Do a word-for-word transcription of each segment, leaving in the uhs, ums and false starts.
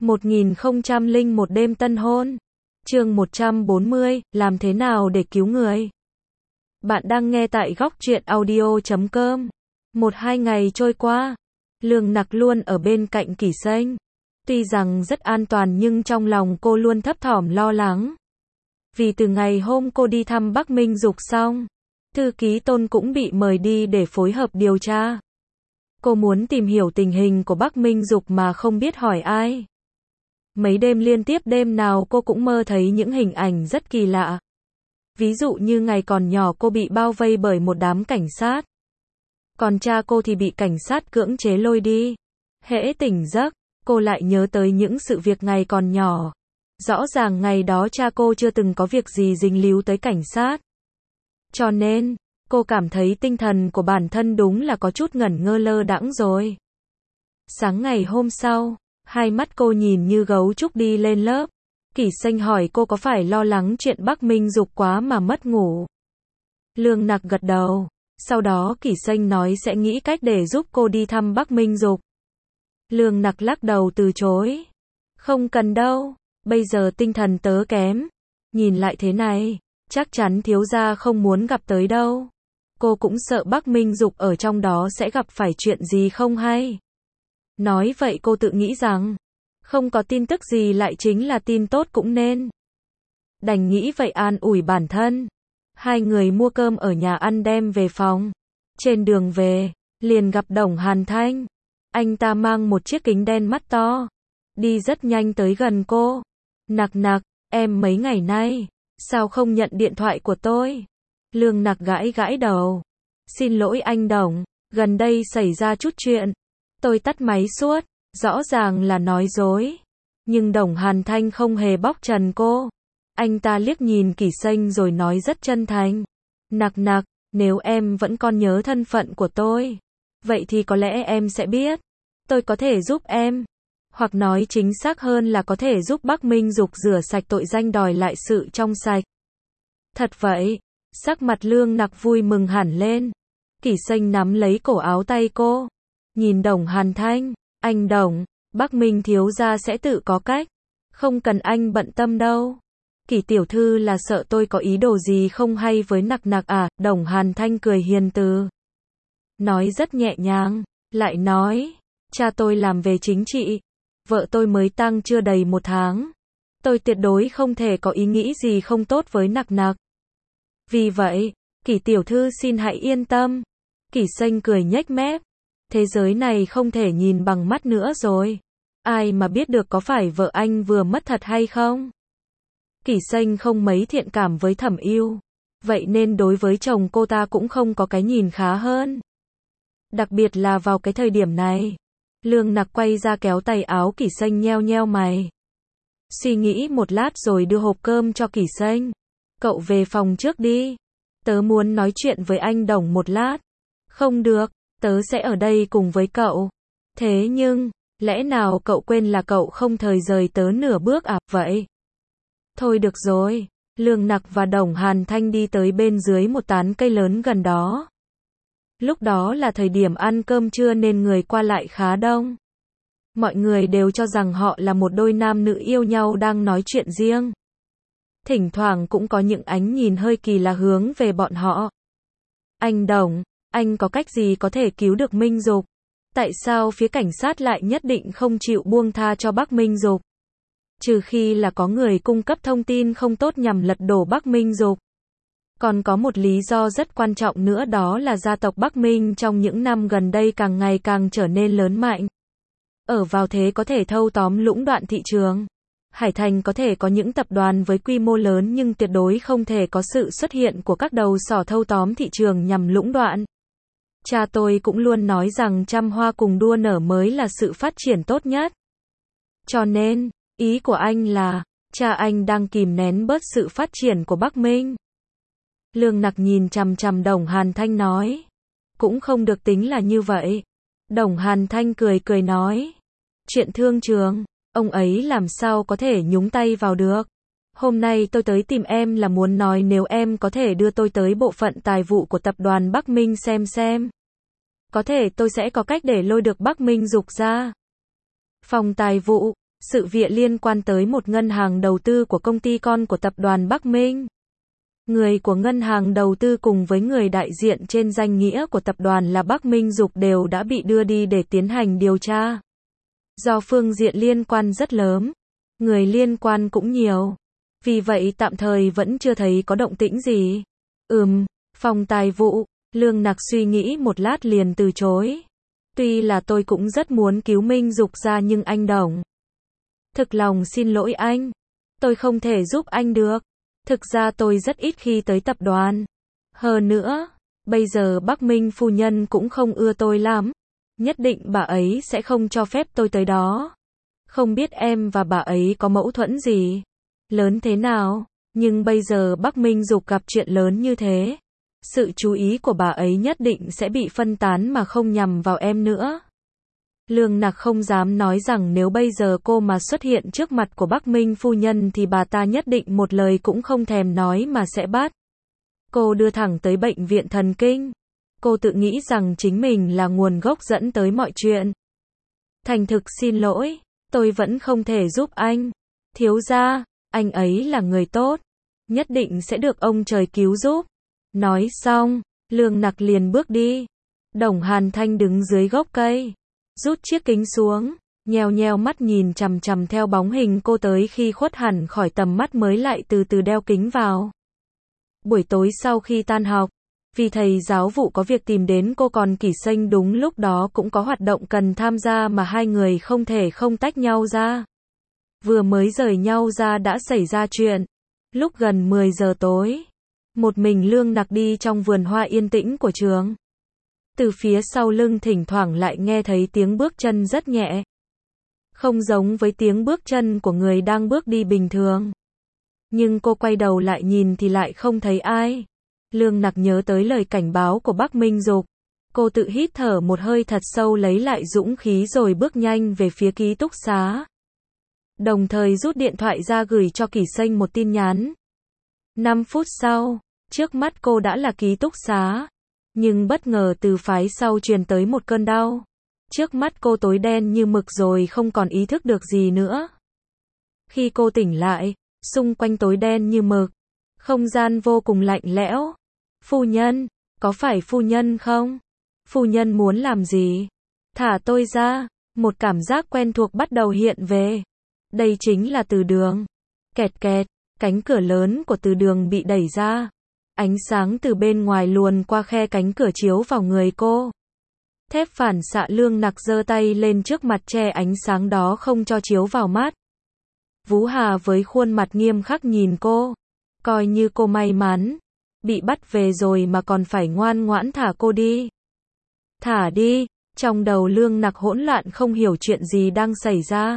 một nghìn không trăm lẻ một đêm tân hôn. Chương một trăm bốn mươi, làm thế nào để cứu người? Bạn đang nghe tại góc truyện audio chấm com. Một hai ngày trôi qua, Lương Nặc luôn ở bên cạnh Kỷ Xanh. Tuy rằng rất an toàn nhưng trong lòng cô luôn thấp thỏm lo lắng. Vì từ ngày hôm cô đi thăm Bắc Minh Dục xong, thư ký Tôn cũng bị mời đi để phối hợp điều tra. Cô muốn tìm hiểu tình hình của Bắc Minh Dục mà không biết hỏi ai. Mấy đêm liên tiếp đêm nào cô cũng mơ thấy những hình ảnh rất kỳ lạ. Ví dụ như ngày còn nhỏ cô bị bao vây bởi một đám cảnh sát. Còn cha cô thì bị cảnh sát cưỡng chế lôi đi. Hễ tỉnh giấc, cô lại nhớ tới những sự việc ngày còn nhỏ. Rõ ràng ngày đó cha cô chưa từng có việc gì dính líu tới cảnh sát. Cho nên, cô cảm thấy tinh thần của bản thân đúng là có chút ngẩn ngơ lơ đãng rồi. Sáng ngày hôm sau, hai mắt cô nhìn như gấu trúc đi lên lớp. Kỷ Xanh hỏi cô có phải lo lắng chuyện Bắc Minh Dục quá mà mất ngủ. Lương Nặc gật đầu. Sau đó Kỷ Xanh nói sẽ nghĩ cách để giúp cô đi thăm Bắc Minh Dục. Lương Nặc lắc đầu từ chối. Không cần đâu, bây giờ tinh thần tớ kém. Nhìn lại thế này, chắc chắn thiếu gia không muốn gặp tới đâu. Cô cũng sợ Bắc Minh Dục ở trong đó sẽ gặp phải chuyện gì không hay. Nói vậy cô tự nghĩ rằng, không có tin tức gì lại chính là tin tốt cũng nên. Đành nghĩ vậy an ủi bản thân. Hai người mua cơm ở nhà ăn đem về phòng. Trên đường về, liền gặp Đồng Hàn Thanh. Anh ta mang một chiếc kính đen mắt to. Đi rất nhanh tới gần cô. Nặc nặc, em mấy ngày nay, sao không nhận điện thoại của tôi? Lương Nặc gãi gãi đầu. Xin lỗi anh Đồng, gần đây xảy ra chút chuyện. Tôi tắt máy suốt, rõ ràng là nói dối. Nhưng Đồng Hàn Thanh không hề bóc trần cô. Anh ta liếc nhìn Kỷ Xanh rồi nói rất chân thành. Nặc nặc, nếu em vẫn còn nhớ thân phận của tôi, vậy thì có lẽ em sẽ biết. Tôi có thể giúp em. Hoặc nói chính xác hơn là có thể giúp Bắc Minh Dục rửa sạch tội danh đòi lại sự trong sạch. Thật vậy, sắc mặt Lương Nặc vui mừng hẳn lên. Kỷ Xanh nắm lấy cổ áo tay cô. Nhìn Đồng Hàn Thanh, anh Đồng, Bắc Minh thiếu gia sẽ tự có cách. Không cần anh bận tâm đâu. Kỷ tiểu thư là sợ tôi có ý đồ gì không hay với Nặc nặc à? Đồng Hàn Thanh cười hiền từ. Nói rất nhẹ nhàng, lại nói, cha tôi làm về chính trị. Vợ tôi mới tăng chưa đầy một tháng. Tôi tuyệt đối không thể có ý nghĩ gì không tốt với Nặc nặc. Vì vậy, Kỷ tiểu thư xin hãy yên tâm. Kỷ Xanh cười nhếch mép. Thế giới này không thể nhìn bằng mắt nữa rồi. Ai mà biết được có phải vợ anh vừa mất thật hay không? Kỷ Xanh không mấy thiện cảm với Thẩm Ưu. Vậy nên đối với chồng cô ta cũng không có cái nhìn khá hơn. Đặc biệt là vào cái thời điểm này. Lương Nặc quay ra kéo tay áo Kỷ Xanh nheo nheo mày. Suy nghĩ một lát rồi đưa hộp cơm cho Kỷ Xanh. Cậu về phòng trước đi. Tớ muốn nói chuyện với anh Đồng một lát. Không được, tớ sẽ ở đây cùng với cậu. Thế nhưng, lẽ nào cậu quên là cậu không thời rời tớ nửa bước à? Vậy. Thôi được rồi. Lương Nặc và Đồng Hàn Thanh đi tới bên dưới một tán cây lớn gần đó. Lúc đó là thời điểm ăn cơm trưa nên người qua lại khá đông. Mọi người đều cho rằng họ là một đôi nam nữ yêu nhau đang nói chuyện riêng. Thỉnh thoảng cũng có những ánh nhìn hơi kỳ lạ hướng về bọn họ. Anh Đồng, anh có cách gì có thể cứu được Minh Dục? Tại sao phía cảnh sát lại nhất định không chịu buông tha cho Bắc Minh Dục? Trừ khi là có người cung cấp thông tin không tốt nhằm lật đổ Bắc Minh Dục. Còn có một lý do rất quan trọng nữa, đó là gia tộc Bắc Minh trong những năm gần đây càng ngày càng trở nên lớn mạnh. Ở vào thế có thể thâu tóm lũng đoạn thị trường. Hải Thành có thể có những tập đoàn với quy mô lớn nhưng tuyệt đối không thể có sự xuất hiện của các đầu sỏ thâu tóm thị trường nhằm lũng đoạn. Cha tôi cũng luôn nói rằng trăm hoa cùng đua nở mới là sự phát triển tốt nhất. Cho nên, ý của anh là, cha anh đang kìm nén bớt sự phát triển của Bắc Minh. Lương Nặc nhìn chằm chằm Đồng Hàn Thanh nói. Cũng không được tính là như vậy. Đồng Hàn Thanh cười cười nói. Chuyện thương trường, ông ấy làm sao có thể nhúng tay vào được. Hôm nay tôi tới tìm em là muốn nói nếu em có thể đưa tôi tới bộ phận tài vụ của tập đoàn Bắc Minh xem xem. Có thể tôi sẽ có cách để lôi được Bắc Minh Dục ra. Phòng tài vụ, Sự việc liên quan tới một ngân hàng đầu tư của công ty con của tập đoàn Bắc Minh. Người của ngân hàng đầu tư cùng với người đại diện trên danh nghĩa của tập đoàn là Bắc Minh Dục đều đã bị đưa đi để tiến hành điều tra. Do phương diện liên quan rất lớn, người liên quan cũng nhiều. Vì vậy tạm thời vẫn chưa thấy có động tĩnh gì. Ừm, phòng tài vụ, Lương Nặc suy nghĩ một lát liền từ chối. Tuy là tôi cũng rất muốn cứu Minh Dục ra nhưng anh Đồng. Thực lòng xin lỗi anh. Tôi không thể giúp anh được. Thực ra tôi rất ít khi tới tập đoàn. Hơn nữa, bây giờ Bắc Minh phu nhân cũng không ưa tôi lắm. Nhất định bà ấy sẽ không cho phép tôi tới đó. Không biết em và bà ấy có mâu thuẫn gì lớn thế nào, nhưng bây giờ Bắc Minh Dục gặp chuyện lớn như thế. Sự chú ý của bà ấy nhất định sẽ bị phân tán mà không nhằm vào em nữa. Lương Nặc không dám nói rằng nếu bây giờ cô mà xuất hiện trước mặt của Bắc Minh phu nhân thì bà ta nhất định một lời cũng không thèm nói mà sẽ bắt cô đưa thẳng tới bệnh viện thần kinh. Cô tự nghĩ rằng chính mình là nguồn gốc dẫn tới mọi chuyện. Thành thực xin lỗi, tôi vẫn không thể giúp anh. Thiếu gia, anh ấy là người tốt, nhất định sẽ được ông trời cứu giúp. Nói xong, Lương Nặc liền bước đi. Đồng Hàn Thanh đứng dưới gốc cây, rút chiếc kính xuống, nheo nheo mắt nhìn chằm chằm theo bóng hình cô tới khi khuất hẳn khỏi tầm mắt mới lại từ từ đeo kính vào. Buổi tối sau khi tan học, vì thầy giáo vụ có việc tìm đến cô còn Kỷ Sinh đúng lúc đó cũng có hoạt động cần tham gia mà hai người không thể không tách nhau ra. Vừa mới rời nhau ra đã xảy ra chuyện. Lúc gần mười giờ tối, một mình Lương Nặc đi trong vườn hoa yên tĩnh của trường. Từ phía sau lưng thỉnh thoảng lại nghe thấy tiếng bước chân rất nhẹ. Không giống với tiếng bước chân của người đang bước đi bình thường. Nhưng cô quay đầu lại nhìn thì lại không thấy ai. Lương Nặc nhớ tới lời cảnh báo của Bắc Minh Dục. Cô tự hít thở một hơi thật sâu lấy lại dũng khí rồi bước nhanh về phía ký túc xá. Đồng thời rút điện thoại ra gửi cho Kỷ Sinh một tin nhắn. năm phút sau, trước mắt cô đã là ký túc xá. Nhưng bất ngờ từ phái sau truyền tới một cơn đau. Trước mắt cô tối đen như mực rồi không còn ý thức được gì nữa. Khi cô tỉnh lại, xung quanh tối đen như mực. Không gian vô cùng lạnh lẽo. Phu nhân, có phải phu nhân không? Phu nhân muốn làm gì? Thả tôi ra. Một cảm giác quen thuộc bắt đầu hiện về. Đây chính là từ đường. Kẹt kẹt, cánh cửa lớn của từ đường bị đẩy ra. Ánh sáng từ bên ngoài luồn qua khe cánh cửa chiếu vào người cô. Thép phản xạ. Lương Nặc giơ tay lên trước mặt che ánh sáng đó không cho chiếu vào mắt. Vũ Hà với khuôn mặt nghiêm khắc nhìn cô. Coi như cô may mắn. Bị bắt về rồi mà còn phải ngoan ngoãn thả cô đi. Thả đi. Trong đầu Lương Nặc hỗn loạn không hiểu chuyện gì đang xảy ra.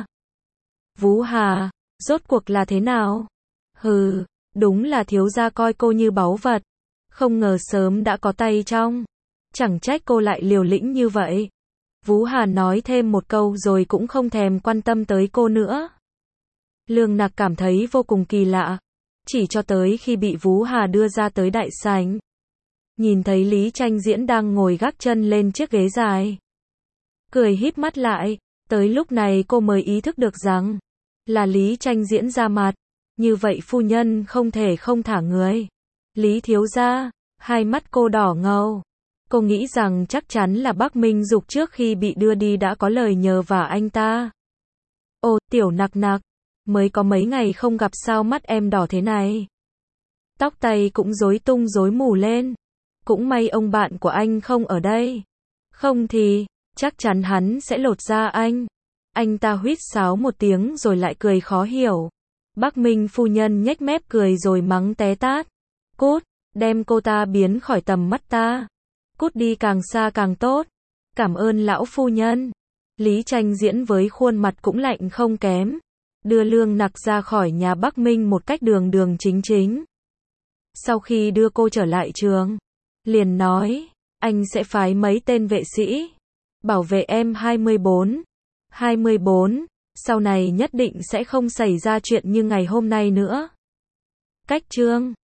Vũ Hà, rốt cuộc là thế nào? Hừ, đúng là thiếu gia coi cô như báu vật. Không ngờ sớm đã có tay trong. Chẳng trách cô lại liều lĩnh như vậy. Vũ Hà nói thêm một câu rồi cũng không thèm quan tâm tới cô nữa. Lương Nặc cảm thấy vô cùng kỳ lạ. Chỉ cho tới khi bị Vũ Hà đưa ra tới đại sảnh. Nhìn thấy Lý Tranh Diễn đang ngồi gác chân lên chiếc ghế dài. Cười híp mắt lại. Tới lúc này cô mới ý thức được rằng là Lý Tranh Diễn ra mặt. Như vậy phu nhân không thể không thả người. Lý thiếu gia, hai mắt cô đỏ ngầu. Cô nghĩ rằng chắc chắn là Bắc Minh Dục trước khi bị đưa đi đã có lời nhờ vả anh ta. Ồ, tiểu Nặc Nặc, mới có mấy ngày không gặp sao mắt em đỏ thế này. Tóc tay cũng rối tung rối mù lên. Cũng may ông bạn của anh không ở đây. Không thì, chắc chắn hắn sẽ lột da anh. Anh ta huýt sáo một tiếng rồi lại cười khó hiểu. Bắc Minh phu nhân nhếch mép cười rồi mắng té tát. Cút, đem cô ta biến khỏi tầm mắt ta. Cút đi càng xa càng tốt. Cảm ơn lão phu nhân. Lý Tranh Diễn với khuôn mặt cũng lạnh không kém. Đưa Lương Nặc ra khỏi nhà Bắc Minh một cách đường đường chính chính. Sau khi đưa cô trở lại trường, liền nói, anh sẽ phái mấy tên vệ sĩ bảo vệ em hai mươi bốn. hai mươi bốn, sau này nhất định sẽ không xảy ra chuyện như ngày hôm nay nữa. Cách chương